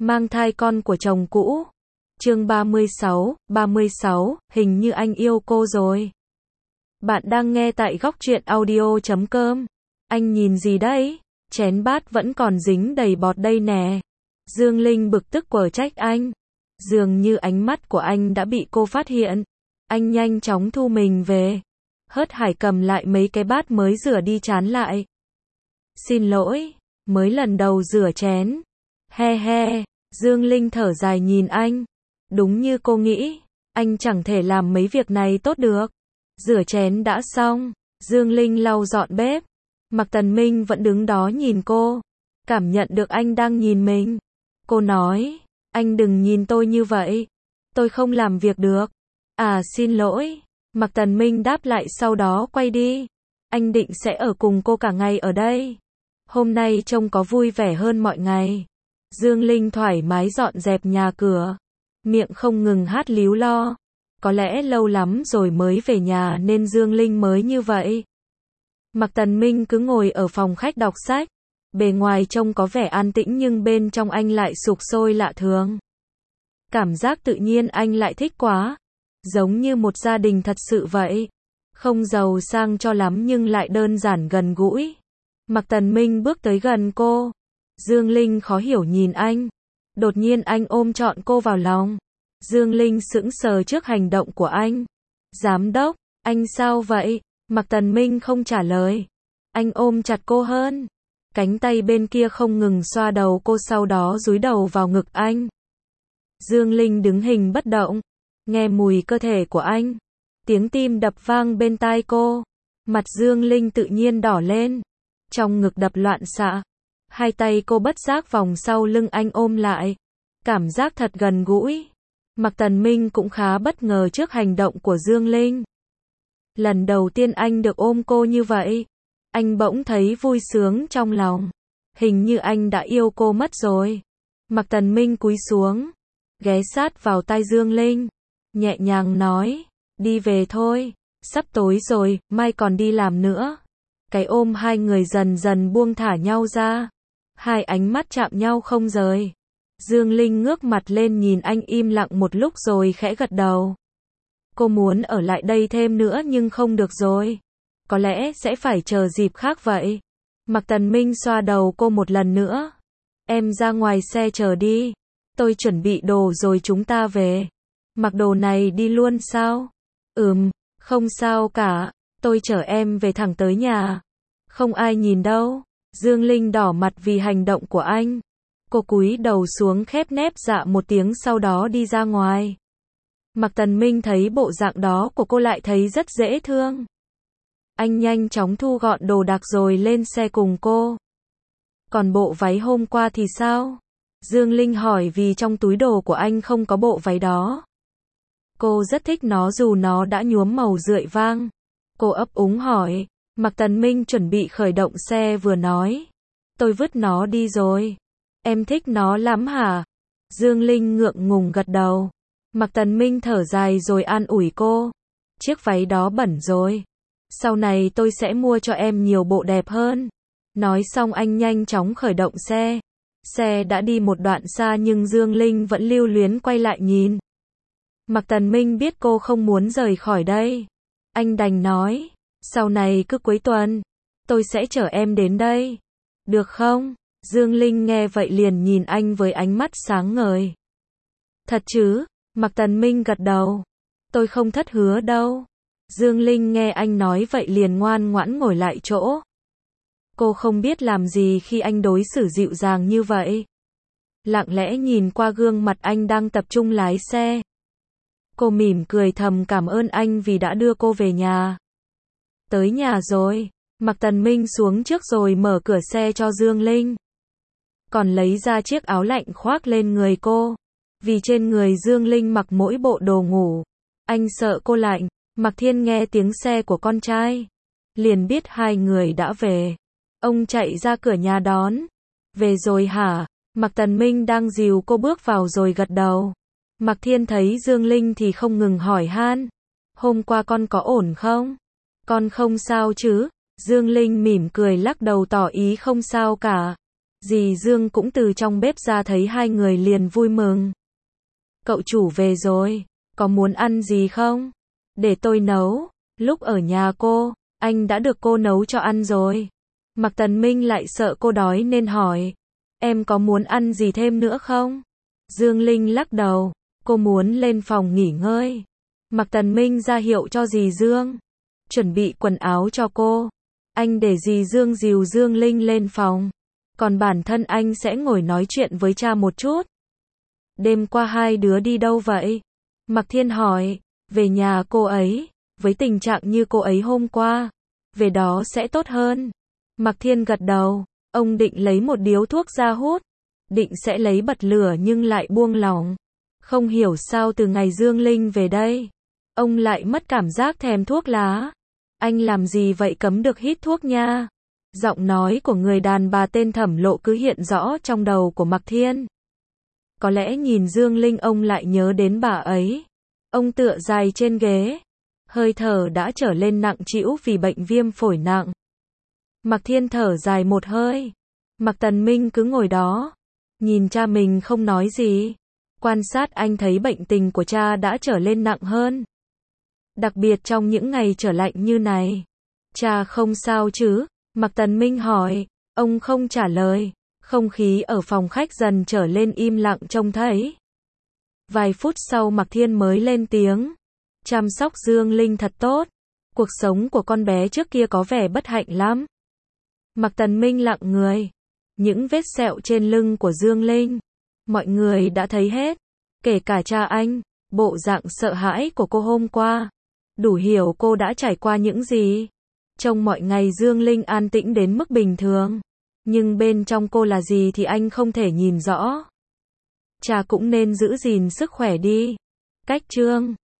Mang thai con của chồng cũ. Chương 36, hình như anh yêu cô rồi. Bạn đang nghe tại góc truyện audio.com. Anh nhìn gì đấy? Chén bát vẫn còn dính đầy bọt đây nè. Dương Linh bực tức quở trách anh. Dường như ánh mắt của anh đã bị cô phát hiện. Anh nhanh chóng thu mình về. Hớt hải cầm lại mấy cái bát mới rửa đi chán lại. Xin lỗi, mới lần đầu rửa chén. He he, Dương Linh thở dài nhìn anh. Đúng như cô nghĩ, anh chẳng thể làm mấy việc này tốt được. Rửa chén đã xong, Dương Linh lau dọn bếp. Mạc Tần Minh vẫn đứng đó nhìn cô. Cảm nhận được anh đang nhìn mình. Cô nói, anh đừng nhìn tôi như vậy. Tôi không làm việc được. À xin lỗi. Mạc Tần Minh đáp lại sau đó quay đi. Anh định sẽ ở cùng cô cả ngày ở đây. Hôm nay trông có vui vẻ hơn mọi ngày. Dương Linh thoải mái dọn dẹp nhà cửa. Miệng không ngừng hát líu lo. Có lẽ lâu lắm rồi mới về nhà nên Dương Linh mới như vậy. Mạc Tần Minh cứ ngồi ở phòng khách đọc sách. Bề ngoài trông có vẻ an tĩnh nhưng bên trong anh lại sục sôi lạ thường. Cảm giác tự nhiên anh lại thích quá. Giống như một gia đình thật sự vậy. Không giàu sang cho lắm nhưng lại đơn giản gần gũi. Mạc Tần Minh bước tới gần cô. Dương Linh khó hiểu nhìn anh. Đột nhiên anh ôm trọn cô vào lòng. Dương Linh sững sờ trước hành động của anh. Giám đốc, anh sao vậy? Mạc Tần Minh không trả lời. Anh ôm chặt cô hơn. Cánh tay bên kia không ngừng xoa đầu cô sau đó dúi đầu vào ngực anh. Dương Linh đứng hình bất động. Nghe mùi cơ thể của anh. Tiếng tim đập vang bên tai cô. Mặt Dương Linh tự nhiên đỏ lên. Trong ngực đập loạn xạ. Hai tay cô bất giác vòng sau lưng anh ôm lại. Cảm giác thật gần gũi. Mạc Tần Minh cũng khá bất ngờ trước hành động của Dương Linh. Lần đầu tiên anh được ôm cô như vậy. Anh bỗng thấy vui sướng trong lòng. Hình như anh đã yêu cô mất rồi. Mạc Tần Minh cúi xuống. Ghé sát vào tai Dương Linh. Nhẹ nhàng nói. Đi về thôi. Sắp tối rồi, mai còn đi làm nữa. Cái ôm hai người dần dần buông thả nhau ra. Hai ánh mắt chạm nhau không rời. Dương Linh ngước mặt lên nhìn anh im lặng một lúc rồi khẽ gật đầu. Cô muốn ở lại đây thêm nữa nhưng không được rồi. Có lẽ sẽ phải chờ dịp khác vậy. Mạc Tần Minh xoa đầu cô một lần nữa. Em ra ngoài xe chờ đi. Tôi chuẩn bị đồ rồi chúng ta về. Mặc đồ này đi luôn sao? Không sao cả. Tôi chở em về thẳng tới nhà. Không ai nhìn đâu. Dương Linh đỏ mặt vì hành động của anh. Cô cúi đầu xuống khép nép dạ một tiếng sau đó đi ra ngoài. Mạc Tần Minh thấy bộ dạng đó của cô lại thấy rất dễ thương. Anh nhanh chóng thu gọn đồ đạc rồi lên xe cùng cô. Còn bộ váy hôm qua thì sao? Dương Linh hỏi vì trong túi đồ của anh không có bộ váy đó. Cô rất thích nó dù nó đã nhuốm màu rượi vang. Cô ấp úng hỏi. Mạc Tần Minh chuẩn bị khởi động xe vừa nói. Tôi vứt nó đi rồi. Em thích nó lắm hả? Dương Linh ngượng ngùng gật đầu. Mạc Tần Minh thở dài rồi an ủi cô. Chiếc váy đó bẩn rồi. Sau này tôi sẽ mua cho em nhiều bộ đẹp hơn. Nói xong anh nhanh chóng khởi động xe. Xe đã đi một đoạn xa nhưng Dương Linh vẫn lưu luyến quay lại nhìn. Mạc Tần Minh biết cô không muốn rời khỏi đây. Anh đành nói. Sau này cứ cuối tuần. Tôi sẽ chở em đến đây. Được không? Dương Linh nghe vậy liền nhìn anh với ánh mắt sáng ngời. Thật chứ? Mạc Tần Minh gật đầu. Tôi không thất hứa đâu. Dương Linh nghe anh nói vậy liền ngoan ngoãn ngồi lại chỗ. Cô không biết làm gì khi anh đối xử dịu dàng như vậy. Lặng lẽ nhìn qua gương mặt anh đang tập trung lái xe. Cô mỉm cười thầm cảm ơn anh vì đã đưa cô về nhà. Tới nhà rồi. Mạc Tần Minh xuống trước rồi mở cửa xe cho Dương Linh. Còn lấy ra chiếc áo lạnh khoác lên người cô. Vì trên người Dương Linh mặc mỗi bộ đồ ngủ. Anh sợ cô lạnh. Mạc Thiên nghe tiếng xe của con trai. Liền biết hai người đã về. Ông chạy ra cửa nhà đón. Về rồi hả? Mạc Tần Minh đang dìu cô bước vào rồi gật đầu. Mạc Thiên thấy Dương Linh thì không ngừng hỏi han. Hôm qua con có ổn không? Con không sao chứ? Dương Linh mỉm cười lắc đầu tỏ ý không sao cả. Dì Dương cũng từ trong bếp ra thấy hai người liền vui mừng. Cậu chủ về rồi, có muốn ăn gì không? Để tôi nấu. Lúc ở nhà cô, anh đã được cô nấu cho ăn rồi. Mạc Tần Minh lại sợ cô đói nên hỏi, em có muốn ăn gì thêm nữa không? Dương Linh lắc đầu, cô muốn lên phòng nghỉ ngơi. Mạc Tần Minh ra hiệu cho dì Dương, chuẩn bị quần áo cho cô. Anh để dì Dương dìu Dương Linh lên phòng, còn bản thân anh sẽ ngồi nói chuyện với cha một chút. Đêm qua hai đứa đi đâu vậy? Mạc Thiên hỏi, về nhà cô ấy, với tình trạng như cô ấy hôm qua, về đó sẽ tốt hơn. Mạc Thiên gật đầu, ông định lấy một điếu thuốc ra hút, định sẽ lấy bật lửa nhưng lại buông lỏng. Không hiểu sao từ ngày Dương Linh về đây, ông lại mất cảm giác thèm thuốc lá. Anh làm gì vậy, cấm được hít thuốc nha. Giọng nói của người đàn bà tên Thẩm Lộ cứ hiện rõ trong đầu của Mạc Thiên. Có lẽ nhìn Dương Linh ông lại nhớ đến bà ấy. Ông tựa dài trên ghế, hơi thở đã trở lên nặng trĩu vì bệnh viêm phổi nặng. Mạc Thiên thở dài một hơi. Mạc Tần Minh cứ ngồi đó, nhìn cha mình không nói gì. Quan sát anh thấy bệnh tình của cha đã trở lên nặng hơn. Đặc biệt trong những ngày trở lạnh như này. Cha không sao chứ? Mạc Tần Minh hỏi. Ông không trả lời. Không khí ở phòng khách dần trở lên im lặng trông thấy. Vài phút sau Mạc Thiên mới lên tiếng. Chăm sóc Dương Linh thật tốt. Cuộc sống của con bé trước kia có vẻ bất hạnh lắm. Mạc Tần Minh lặng người. Những vết sẹo trên lưng của Dương Linh, mọi người đã thấy hết. Kể cả cha anh. Bộ dạng sợ hãi của cô hôm qua, đủ hiểu cô đã trải qua những gì. Trong mọi ngày Dương Linh an tĩnh đến mức bình thường, nhưng bên trong cô là gì thì anh không thể nhìn rõ. Cha cũng nên giữ gìn sức khỏe đi. Cách chương